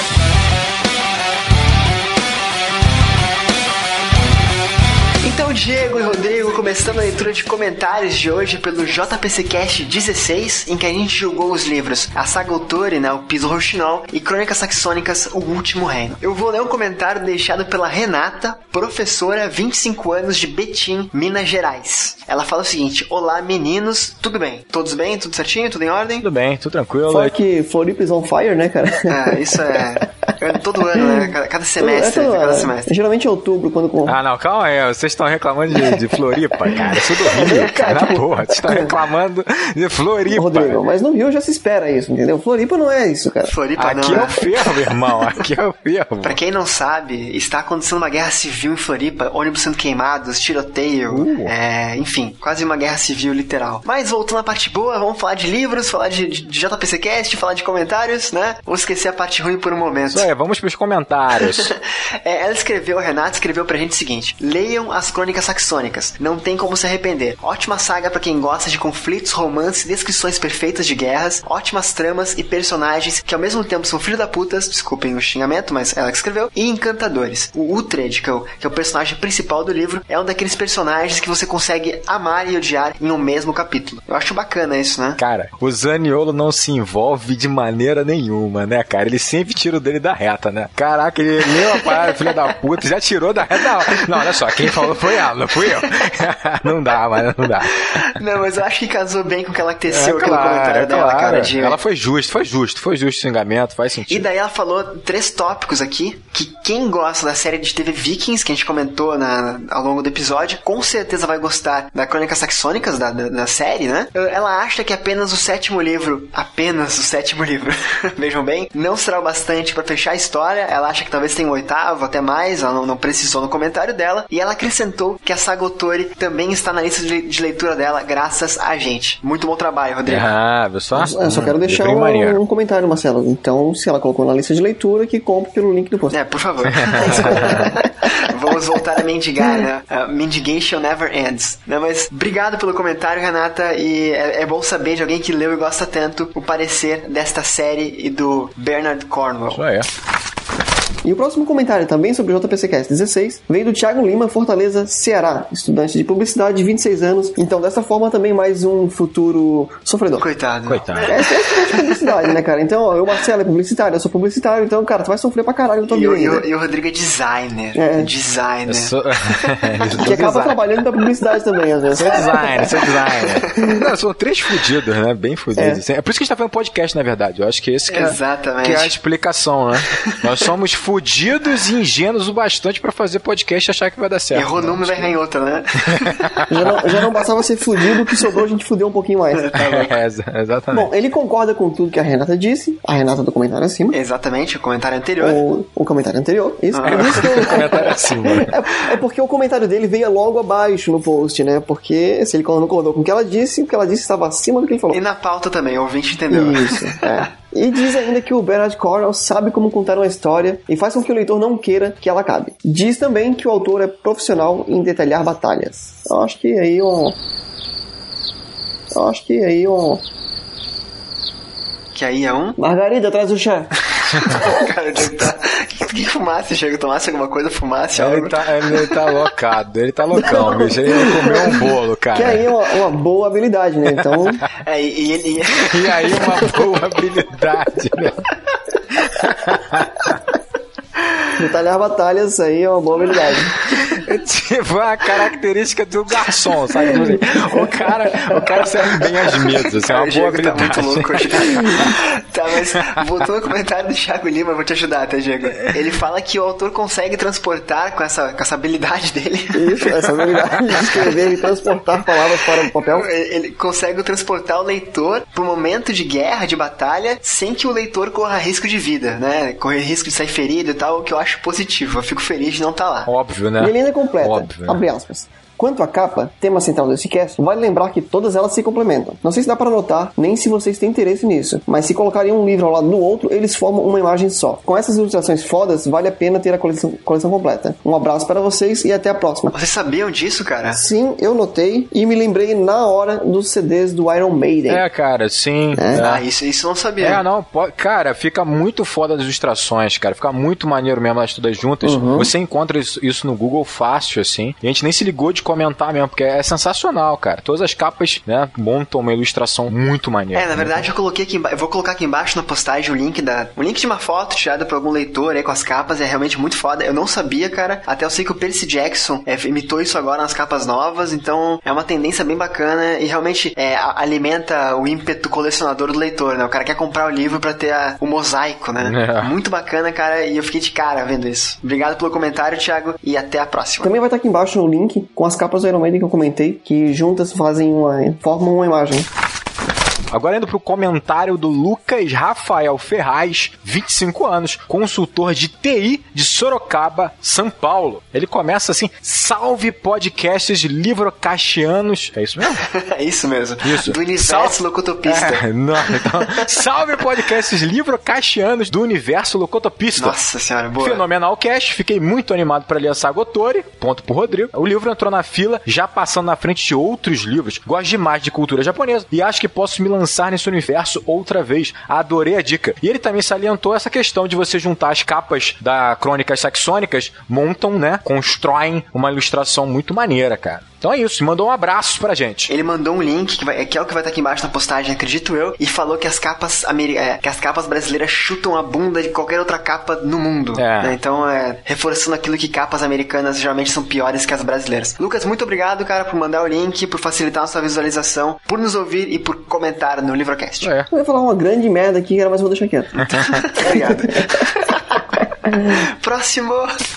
Então, Diego e Rodrigo, começando a leitura de comentários de hoje pelo JPCcast 16, em que a gente julgou os livros A Saga Autori, né, o Piso Rochinol, e Crônicas Saxônicas, O Último Reino. Eu vou ler um comentário deixado pela Renata, professora, 25 anos, de Betim, Minas Gerais. Ela fala o seguinte: olá meninos, tudo bem? Todos bem? Tudo certinho? Tudo em ordem? Tudo bem, tudo tranquilo. Fora que Floripa is on fire, né, cara? Isso é... todo ano, né? Cada semestre. Cada semestre. Geralmente em outubro, quando... Ah, não, calma aí. Vocês estão reclamando de Floripa, cara. Eu sou do Rio, cara. Na porra. Vocês estão reclamando de Floripa. Rodrigo, mas no Rio já se espera isso, entendeu? Floripa não é isso, cara. Floripa aqui não, é o ferro, meu irmão. Aqui é o ferro. Pra quem não sabe, está acontecendo uma guerra civil em Floripa. Ônibus sendo queimados, tiroteio. Enfim, quase uma guerra civil literal. Mas voltando à parte boa, vamos falar de livros, falar de JPCcast, falar de comentários, né? Vamos esquecer a parte ruim por um momento. Isso aí, vamos pros comentários. Ela escreveu, a Renata escreveu pra gente o seguinte: leiam as Crônicas Saxônicas, não tem como se arrepender. Ótima saga pra quem gosta de conflitos, romance, descrições perfeitas de guerras, ótimas tramas e personagens que ao mesmo tempo são filho da putas, desculpem o xingamento, mas ela que escreveu, e encantadores. O Uhtred, que é o personagem principal do livro, é um daqueles personagens que você consegue amar e odiar em um mesmo capítulo. Eu acho bacana isso, né? Cara, o Zaniolo não se envolve de maneira nenhuma, né, cara? Ele sempre tira o dele da reta, né? Caraca, ele leu a parada, filha da puta, já tirou da reta. Não, olha só, quem falou foi ela, não fui eu. Não dá, não dá. Não, mas eu acho que casou bem com o que ela teceu aqui no comentário dela, cara. Ela foi justo o xingamento, faz sentido. E daí ela falou 3 tópicos aqui, que quem gosta da série de TV Vikings, que a gente comentou ao longo do episódio, com certeza vai gostar da Crônicas Saxônicas, da série, né? Ela acha que apenas o 7º livro, vejam bem, não será o bastante pra fechar a história. Ela acha que talvez tenha um 8º, até mais, ela não precisou no comentário dela, e ela acrescentou que a Saga Autori também está na lista de leitura dela, graças a gente. Muito bom trabalho, Rodrigo. Viu só? Eu só quero deixar um comentário, Marcelo. Então, se ela colocou na lista de leitura, que compre pelo link do post. Por favor. Vamos voltar a mendigar, né? Mendigation never ends. Né? Mas obrigado pelo comentário, Renata, e é bom saber de alguém que leu e gosta tanto o parecer desta série e do Bernard Cornwell. Isso aí. E o próximo comentário, também sobre o JPCcast 16, veio do Thiago Lima, Fortaleza, Ceará, estudante de publicidade de 26 anos. Então, dessa forma, também mais um futuro sofredor. Coitado. É estudante de publicidade, né, cara? Então, o Marcelo é publicitário, eu sou publicitário, então, cara, tu vai sofrer pra caralho na tua vida. E o Rodrigo é designer. Designer. Que acaba trabalhando pra publicidade também, às vezes. Sou designer. Não, são 3 fudidos, né? Bem fudidos. É por isso que a gente tá fazendo podcast, na verdade. Eu acho que esse que é a explicação, né? Nós somos fudidos e ingênuos o bastante pra fazer podcast e achar que vai dar certo. Errou o número, vai em outra, né? já não bastava ser fudido, o que sobrou a gente fudeu um pouquinho mais. Exatamente. Bom, ele concorda com tudo que a Renata disse, a Renata do comentário acima. Exatamente, o comentário anterior. O comentário anterior, isso. O comentário acima. É porque o comentário dele veio logo abaixo no post, né? Porque se ele não concordou com o que ela disse estava acima do que ele falou. E na pauta também, o ouvinte entendeu. Isso, E diz ainda que o Bernard Cornwell sabe como contar uma história e faz com que o leitor não queira que ela acabe. Diz também que o autor é profissional em detalhar batalhas. Eu acho que aí Que aí é um... Margarida, traz o chá. Cara, o Diego tá... Que fumasse, Diego? Tomasse alguma coisa, fumasse algo? Ele tá loucado, ele tá loucão, bicho. Ele comeu um bolo, cara. Que aí é uma boa habilidade, né? Então... E aí uma boa habilidade, né? Detalhar batalhas aí é uma boa habilidade. É tipo a característica do garçom, sabe? O cara serve bem as mesas, assim, é uma boa habilidade. Tá muito louco hoje. Tá, mas voltando ao comentário do Thiago Lima, eu vou te ajudar, tá, Diego? Ele fala que o autor consegue transportar com essa habilidade dele. Isso, essa habilidade de escrever e transportar palavras para o papel. Ele consegue transportar o leitor para um momento de guerra, de batalha, sem que o leitor corra risco de vida, né? Correr risco de sair ferido e tal, o que eu acho positivo. Eu fico feliz de não estar lá. Óbvio, né? E ele ainda completa, Óbvio, abre aspas. Quanto à capa, tema central desse cast, vale lembrar que todas elas se complementam. Não sei se dá para notar, nem se vocês têm interesse nisso, mas se colocarem um livro ao lado do outro, eles formam uma imagem só. Com essas ilustrações fodas, vale a pena ter a coleção completa. Um abraço para vocês e até a próxima. Vocês sabiam disso, cara? Sim, eu notei e me lembrei na hora dos CDs do Iron Maiden. É, cara, sim. Ah, isso eu não sabia. Cara, fica muito foda as ilustrações, cara. Fica muito maneiro mesmo elas todas juntas. Você encontra isso no Google fácil, assim. E a gente nem se ligou de comentar mesmo, porque é sensacional, cara. Todas as capas, né, montam uma ilustração muito maneira. Na verdade, eu coloquei aqui eu vou colocar aqui embaixo na postagem o link de uma foto tirada por algum leitor aí com as capas. É realmente muito foda. Eu não sabia, cara. Até eu sei que o Percy Jackson imitou isso agora nas capas novas, então é uma tendência bem bacana e realmente alimenta o ímpeto colecionador do leitor, né? O cara quer comprar o livro pra ter o mosaico, né? Muito bacana, cara, e eu fiquei de cara vendo isso. Obrigado pelo comentário, Thiago, e até a próxima. Também vai estar aqui embaixo o link com as capas do Iron Maiden que eu comentei, que juntas formam uma imagem. Agora indo pro comentário do Lucas Rafael Ferraz, 25 anos, consultor de TI de Sorocaba, São Paulo. Ele começa assim: salve podcasts livrocastianos. É isso mesmo? É isso mesmo. Isso. Do universo locotopista. Salve podcasts livrocastianos do universo locotopista. Nossa senhora, boa. Fenomenal cast, fiquei muito animado para ler a Saga Otori, ponto pro Rodrigo. O livro entrou na fila, já passando na frente de outros livros. Gosto demais de cultura japonesa e acho que posso me lançar nesse universo outra vez. Adorei a dica. E ele também salientou essa questão de você juntar as capas da Crônicas Saxônicas, montam, né, constroem uma ilustração muito maneira, cara. Então é isso, mandou um abraço pra gente. Ele mandou um link, que é o que vai estar aqui embaixo na postagem, acredito eu, e falou que as capas brasileiras chutam a bunda de qualquer outra capa no mundo. Né? Então, reforçando aquilo que capas americanas geralmente são piores que as brasileiras. Lucas, muito obrigado, cara, por mandar o link, por facilitar a nossa visualização, por nos ouvir e por comentar no Livrocast. Eu ia falar uma grande merda aqui, mas eu vou deixar quieto. Obrigado. Próximo...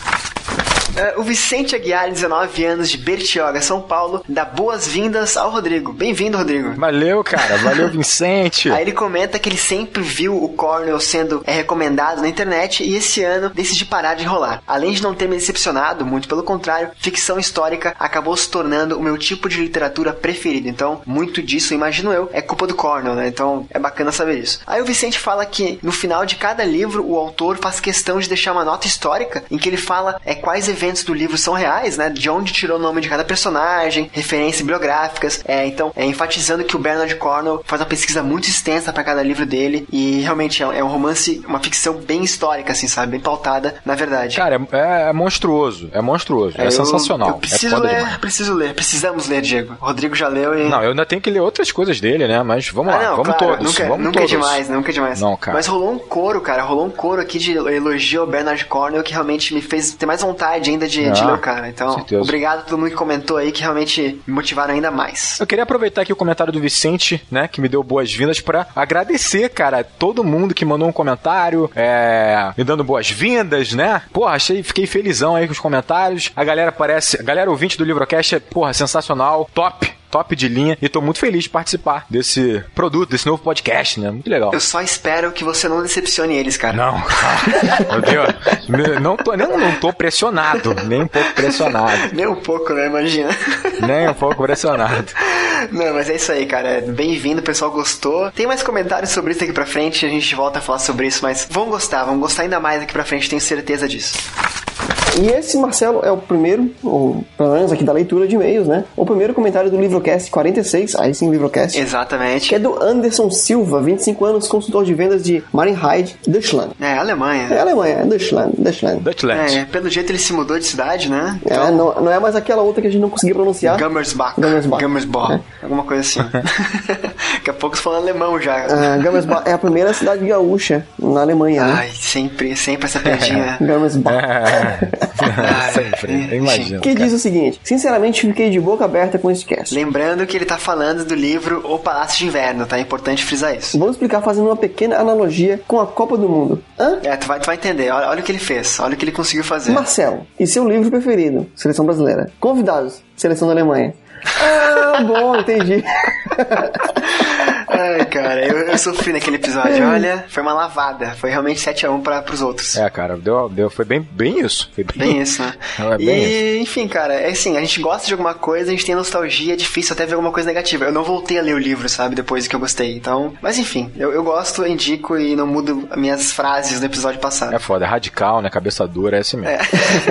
o Vicente Aguiar, 19 anos, de Bertioga, São Paulo, dá boas-vindas ao Rodrigo. Bem-vindo, Rodrigo. Valeu, cara. Valeu, Vicente. Aí ele comenta que ele sempre viu o Cornwell sendo recomendado na internet e esse ano decidi parar de enrolar. Além de não ter me decepcionado, muito pelo contrário, ficção histórica acabou se tornando o meu tipo de literatura preferido. Então, muito disso, imagino eu, é culpa do Cornwell, né? Então, é bacana saber isso. Aí o Vicente fala que no final de cada livro, o autor faz questão de deixar uma nota histórica em que ele fala quais eventos do livro são reais, né? De onde tirou o nome de cada personagem, referências bibliográficas. Então, enfatizando que o Bernard Cornwell faz uma pesquisa muito extensa para cada livro dele e realmente é um romance, uma ficção bem histórica, assim, sabe? Bem pautada, na verdade. Cara, é monstruoso. É monstruoso. É sensacional. Eu preciso ler. Precisamos ler, Diego. O Rodrigo já leu e... Não, eu ainda tenho que ler outras coisas dele, né? Mas vamos lá, vamos claro, todos. Nunca é demais. Não, cara. Mas rolou um coro, cara. Aqui de elogio ao Bernard Cornwell que realmente me fez ter mais vontade ainda de ler o cara. Então, obrigado a todo mundo que comentou aí, que realmente me motivaram ainda mais. Eu queria aproveitar aqui o comentário do Vicente, né, que me deu boas-vindas, pra agradecer, cara, todo mundo que mandou um comentário, me dando boas-vindas, né? Porra, fiquei felizão aí com os comentários. A galera ouvinte do Livrocast é, sensacional, top de linha, e tô muito feliz de participar desse produto, desse novo podcast, né? Muito legal. Eu só espero que você não decepcione eles, cara. Não, meu Deus, não tô pressionado, nem um pouco pressionado. Nem um pouco, né? Imagina. Nem um pouco pressionado. Não, mas é isso aí, cara. Bem-vindo, o pessoal gostou. Tem mais comentários sobre isso aqui pra frente, a gente volta a falar sobre isso, mas vão gostar ainda mais aqui pra frente, tenho certeza disso. E esse, Marcelo, é o primeiro, ou pelo menos aqui da leitura de e-mails, né? O primeiro comentário do Livrocast 46, aí sim, Livrocast. Exatamente. Que é do Anderson Silva, 25 anos, consultor de vendas de Marienheide, Deutschland. Alemanha. Deutschland. Pelo jeito ele se mudou de cidade, né? Então... não é mais aquela outra que a gente não conseguia pronunciar. Gummersbach. Alguma coisa assim. Daqui a pouco você falando alemão já. Gammersbach é a primeira cidade gaúcha na Alemanha, né? Ai, sempre essa piadinha. Gammersbach. Sempre, eu imagino. Que diz o seguinte: sinceramente, fiquei de boca aberta com esse cast. Lembrando que ele tá falando do livro O Palácio de Inverno, tá? É importante frisar isso. Vou explicar fazendo uma pequena analogia com a Copa do Mundo. Tu vai entender. Olha o que ele fez. Olha o que ele conseguiu fazer. Marcelo, e seu livro preferido? Seleção brasileira. Convidados, Seleção da Alemanha. Bom, entendi. Ai, cara, eu sofri naquele episódio. Olha, foi uma lavada. Foi realmente 7-1 pros outros. Cara, foi bem isso. Foi bem isso, né? Enfim, cara, é assim, a gente gosta de alguma coisa, a gente tem nostalgia, é difícil até ver alguma coisa negativa. Eu não voltei a ler o livro, sabe, depois que eu gostei. Então, mas enfim, eu gosto, eu indico e não mudo as minhas frases do episódio passado. É foda, é radical, né? Cabeça dura, é assim mesmo.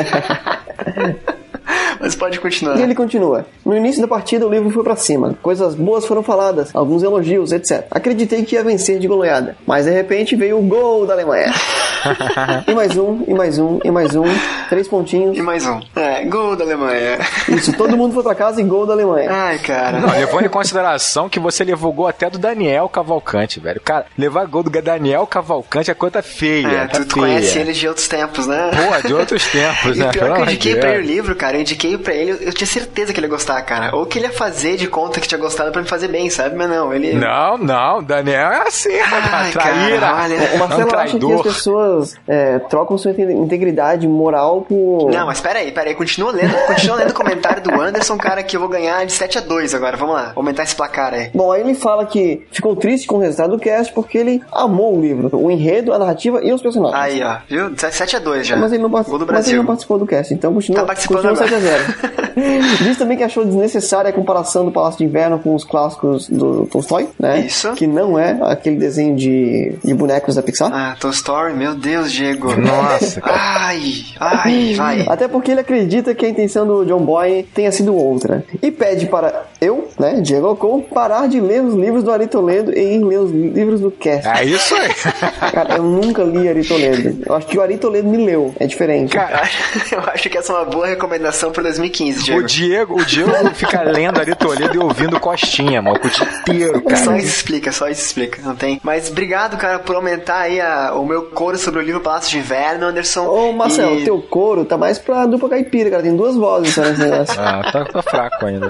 Mas pode continuar. E ele continua. No início da partida o livro foi pra cima. Coisas boas foram faladas, alguns elogios, etc. Acreditei que ia vencer de goleada. Mas de repente veio o gol da Alemanha. E mais um, e mais um, e mais um. 3 pontinhos. E mais um. Gol da Alemanha. Isso, todo mundo foi pra casa e gol da Alemanha. Ai, cara. Não, levando em consideração que você levou gol até do Daniel Cavalcante, velho. Cara, levar gol do Daniel Cavalcante é coisa feia. Tu conhece ele de outros tempos, né? Pô, de outros tempos, né? E pior que eu indiquei pra ele o livro, cara. Eu indiquei pra ele, eu tinha certeza que ele ia gostar, cara. Ou que ele ia fazer de conta que tinha gostado pra me fazer bem, sabe? Mas não, ele... Não, Daniel é assim, cara. Traíra. Cara, olha, o Marcelo acha que as pessoas trocam sua integridade moral por... Não, mas peraí, continua lendo o comentário do Anderson, cara, que eu vou ganhar de 7-2 agora, vamos lá, vou aumentar esse placar aí. Bom, aí ele fala que ficou triste com o resultado do cast porque ele amou o livro, o enredo, a narrativa e os personagens. Aí, ó, viu? 7-2 já. Mas ele não participou do cast, então continua 7-0. Diz também que achou desnecessária a comparação do Palácio de Inverno com os clássicos do Tolstói, né? Isso. Que não é aquele desenho de bonecos da Pixar. Toy Story, meu Deus, Diego. Nossa, cara. Ai, vai. Até porque ele acredita que a intenção do John Boyne tenha sido outra. E pede para eu, né, Diego Ocon, parar de ler os livros do Ari Toledo e ir ler os livros do cast. É isso aí. Cara, eu nunca li Ari Toledo. Eu acho que o Ari Toledo me leu. É diferente. Cara, eu acho que essa é uma boa recomendação para 2015, Diego. O Diego fica lendo Ari Toledo e ouvindo Costinha, mano, o dia inteiro, cara. Só isso explica, não tem. Mas obrigado, cara, por aumentar aí o meu coro sobre o livro Palácio de Inverno, Anderson. Ô, Marcelo, teu coro tá mais pra dupla caipira, cara. Tem 2 vozes só nesse negócio. Tá fraco ainda.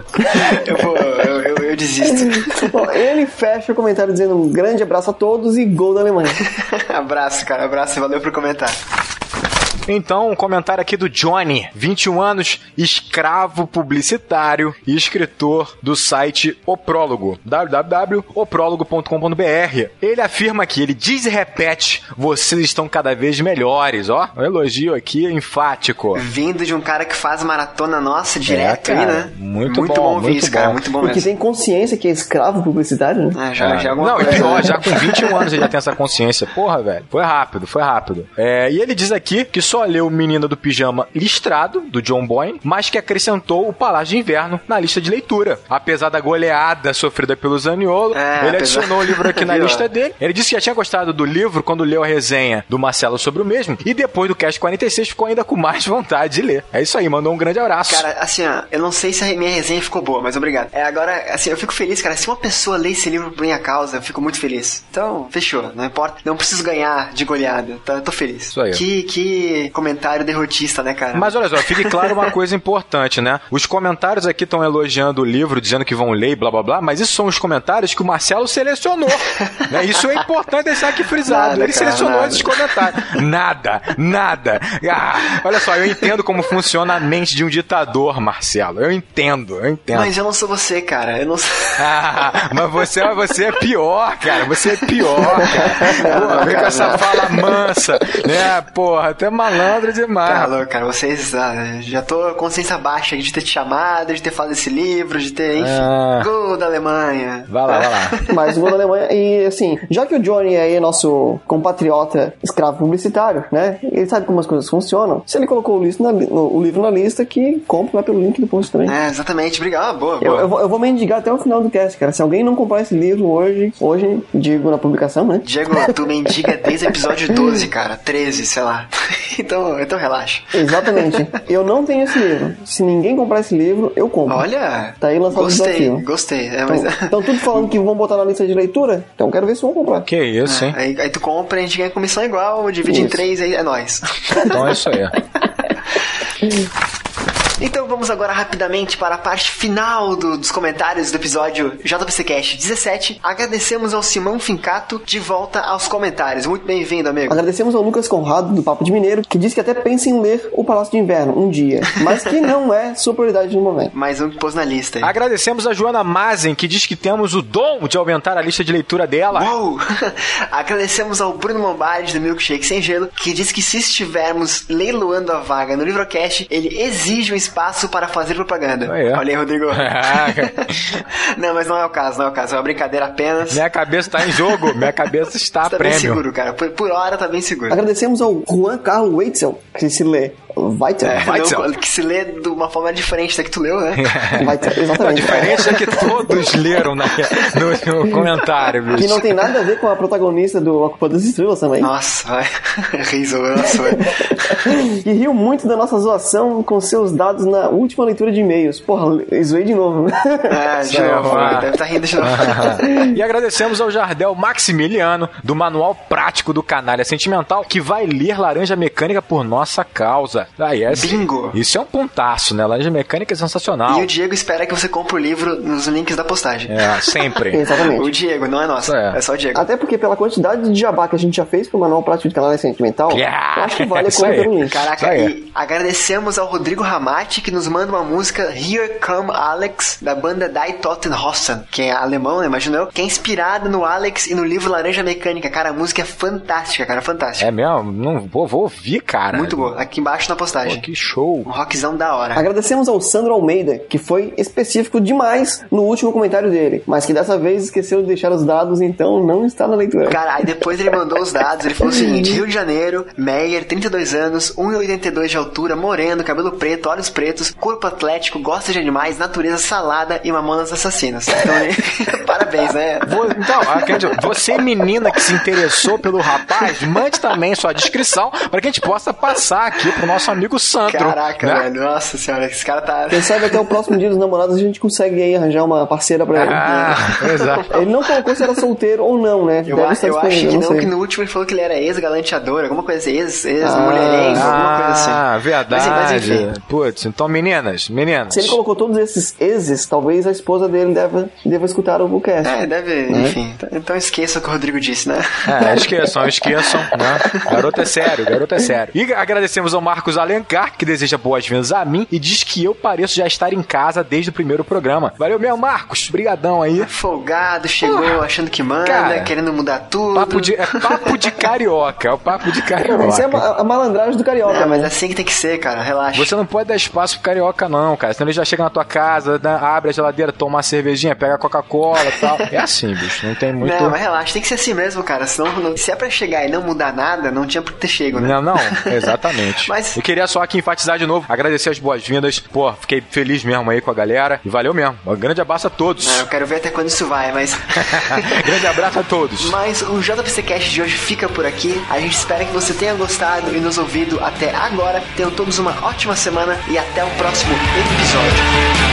Eu desisto. Bom, ele fecha o comentário dizendo um grande abraço a todos e gol da Alemanha. Abraço, cara. Abraço e valeu por comentar. Então, um comentário aqui do Johnny, 21 anos, escravo publicitário e escritor do site O Prólogo, www.oprólogo.com.br. Ele afirma que ele diz e repete: vocês estão cada vez melhores, ó. Um elogio aqui enfático. Vindo de um cara que faz maratona nossa direto aí, né? Muito bom ouvir isso, cara. Muito bom mesmo. Porque tem consciência que é escravo publicitário, né? Já não, coisa, e pior, já com 21 anos ele já tem essa consciência. Porra, velho. Foi rápido. E ele diz aqui que só leu Menina do Pijama Listrado, do John Boyne, mas que acrescentou o Palácio de Inverno na lista de leitura. Apesar da goleada sofrida pelo Zaniolo, ele adicionou o livro aqui na lista dele. Ele disse que já tinha gostado do livro quando leu a resenha do Marcelo sobre o mesmo, e depois do Cast 46 ficou ainda com mais vontade de ler. É isso aí, mandou um grande abraço. Cara, assim, ó, eu não sei se a minha resenha ficou boa, mas obrigado. Agora, assim, eu fico feliz, cara, se uma pessoa lê esse livro por minha causa, eu fico muito feliz. Então, fechou, não importa, não preciso ganhar de goleada, tá? Tô feliz. Isso aí. Que comentário derrotista, né, cara? Mas olha só, fique claro uma coisa importante, né? Os comentários aqui estão elogiando o livro, dizendo que vão ler e blá blá blá, mas isso são os comentários que o Marcelo selecionou, né? Isso é importante deixar aqui frisado. Ele selecionou esses comentários. Nada. Olha só, eu entendo como funciona a mente de um ditador, Marcelo. Eu entendo. Mas eu não sou você, cara. Eu não sou... mas você é pior, cara. Você é pior, cara. Porra, vem com essa fala mansa, né? Porra, até malandro demais. Tá louco, cara. Vocês já tô com consciência baixa de ter te chamado, de ter falado esse livro, de ter, enfim, gol da Alemanha. Vai lá. Mais gol da Alemanha. E assim, já que o Johnny é nosso compatriota escravo publicitário, né? Ele sabe como as coisas funcionam. Se ele colocou o livro na lista, que compre lá pelo link do post também. exatamente. Obrigado. Boa. Eu vou mendigar até o final do cast, cara. Se alguém não comprar esse livro hoje, digo na publicação, né? Diego, tu mendiga desde o episódio 12, cara. 13, sei lá. Então relaxa. Exatamente. Eu não tenho esse livro. Se ninguém comprar esse livro, eu compro. Olha. Tá aí lançado o desafio. Gostei. Então tudo falando que vão botar na lista de leitura, então quero ver se vão comprar. Que isso, hein? Aí tu compra, a gente ganha comissão igual, divide em 3, aí é nóis. Então é isso aí. Então vamos agora rapidamente para a parte final dos comentários do episódio JPCcast 17. Agradecemos ao Simão Fincato de volta aos comentários. Muito bem-vindo, amigo. Agradecemos ao Lucas Conrado, do Papo de Mineiro, que disse que até pensa em ler O Palácio de Inverno um dia, mas que não é sua prioridade no momento. Mais um que pôs na lista. Agradecemos a Joana Mazen, que diz que temos o dom de aumentar a lista de leitura dela. Uou! Agradecemos ao Bruno Lombardi, do Milkshake Sem Gelo, que diz que se estivermos leiloando a vaga no Livrocast, ele exige um espaço para fazer propaganda. Olha aí, Rodrigo. Não, mas não é o caso. É uma brincadeira apenas. Minha cabeça tá em jogo. Minha cabeça está a tá prêmio. Bem seguro, cara. Por hora tá bem seguro. Agradecemos ao Juan Carlos Weitzel, que se lê Weitzel. Que se lê de uma forma diferente da que tu leu, né? Weitzel, exatamente. Diferente da que todos leram no comentário, bicho. Que não tem nada a ver com a protagonista do A Culpa das Estrelas também. Nossa, vai. Riso, nossa, vai. E riu muito da nossa zoação com seus dados na última leitura de e-mails. Porra, zoei de novo. De novo, deve estar rindo de novo. E agradecemos ao Jardel Maximiliano, do Manual Prático do Canalha Sentimental, que vai ler Laranja Mecânica por nossa causa. Bingo! Isso é um pontaço, né? Laranja Mecânica é sensacional. E o Diego espera que você compre o livro nos links da postagem. Sempre. Exatamente. O Diego, não é nosso. É só o Diego. Até porque pela quantidade de jabá que a gente já fez pro Manual Prático do Canalha Sentimental, eu acho que vale a compra pelo link. Caraca, e agradecemos ao Rodrigo Ramati, que nos manda uma música Here Come Alex, da banda Die Totenhausen, que é alemão, né? Imagina eu, que é inspirada no Alex e no livro Laranja Mecânica. Cara, a música é fantástica, cara, fantástica. É mesmo? Vou ouvir, cara. Muito boa. Aqui embaixo na postagem. Pô, que show. Um rockzão da hora. Agradecemos ao Sandro Almeida, que foi específico demais no último comentário dele, mas que dessa vez esqueceu de deixar os dados, então não está na leitura. Cara, aí depois ele mandou os dados, ele falou o seguinte: Rio de Janeiro, Meyer, 32 anos, 1,82 de altura, moreno, cabelo preto, olhos pretos, corpo atlético, gosta de animais, natureza salada e mamonas assassinas. Então, parabéns, né? Então, você menina que se interessou pelo rapaz, mande também sua descrição para que a gente possa passar aqui pro nosso amigo Sandro. Caraca, né? velho, nossa senhora, esse cara tá... Quem sabe até o próximo dia dos namorados a gente consegue aí arranjar uma parceira pra ele. Exato. Ele não colocou se era solteiro ou não, né? Eu acho que não, que no último ele falou que ele era ex-galanteador, alguma coisa assim, ex-mulherengo, alguma coisa assim. Ah, verdade. Mas enfim. Putz, então meninas. Se ele colocou todos esses exes, talvez a esposa dele deva escutar o cast. Deve, enfim. Então esqueça o que o Rodrigo disse, né? Esqueçam, né? Garoto é sério. E agradecemos ao Marcos Alencar, que deseja boas-vindas a mim e diz que eu pareço já estar em casa desde o primeiro programa. Valeu mesmo, Marcos. Brigadão aí. Folgado, chegou achando que manda, cara, querendo mudar tudo. Papo de carioca. É o papo de carioca. Isso é a malandragem do carioca. Mas assim que tem que ser, cara. Relaxa. Você não pode dar espaço pro carioca, não, cara. Senão ele já chega na tua casa, abre a geladeira, toma uma cervejinha, pega a Coca-Cola e tal. É assim, bicho. Não tem muito... Não, mas relaxa. Tem que ser assim mesmo, cara. Senão, se é pra chegar e não mudar nada, não tinha por que ter chego, né? Não. Exatamente. Mas... Eu queria só aqui enfatizar de novo, agradecer as boas-vindas. Pô, fiquei feliz mesmo aí com a galera. E valeu mesmo. Um grande abraço a todos. Eu quero ver até quando isso vai, mas... Grande abraço a todos. Mas o JPCcast de hoje fica por aqui. A gente espera que você tenha gostado e nos ouvido até agora. Tenham todos uma ótima semana e até o próximo episódio.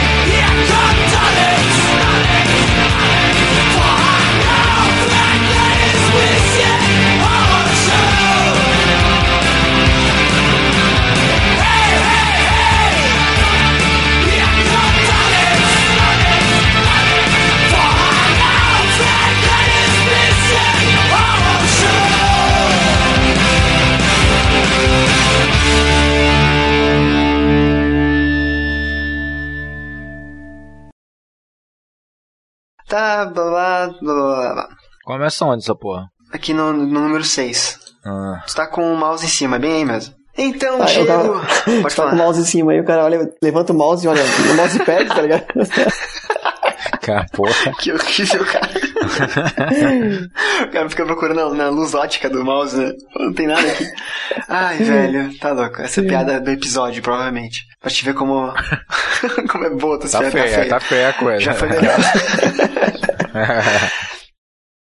Tá, blá, blá, blá, blá. Começa onde essa porra? Aqui no número 6. Tu tá com o mouse em cima, bem aí mesmo. Então, Diego... Pode falar. Tá com o mouse em cima aí, o cara olha, levanta o mouse e olha, o mousepad, tá ligado? Caraca, porra. Que horrível, cara. O cara fica procurando na luz ótica do mouse, né? Não tem nada aqui. Ai, velho, tá louco. Essa é a piada do episódio, provavelmente. Pra te ver como é boa essa piada. Tá feia a coisa. Já foi melhor.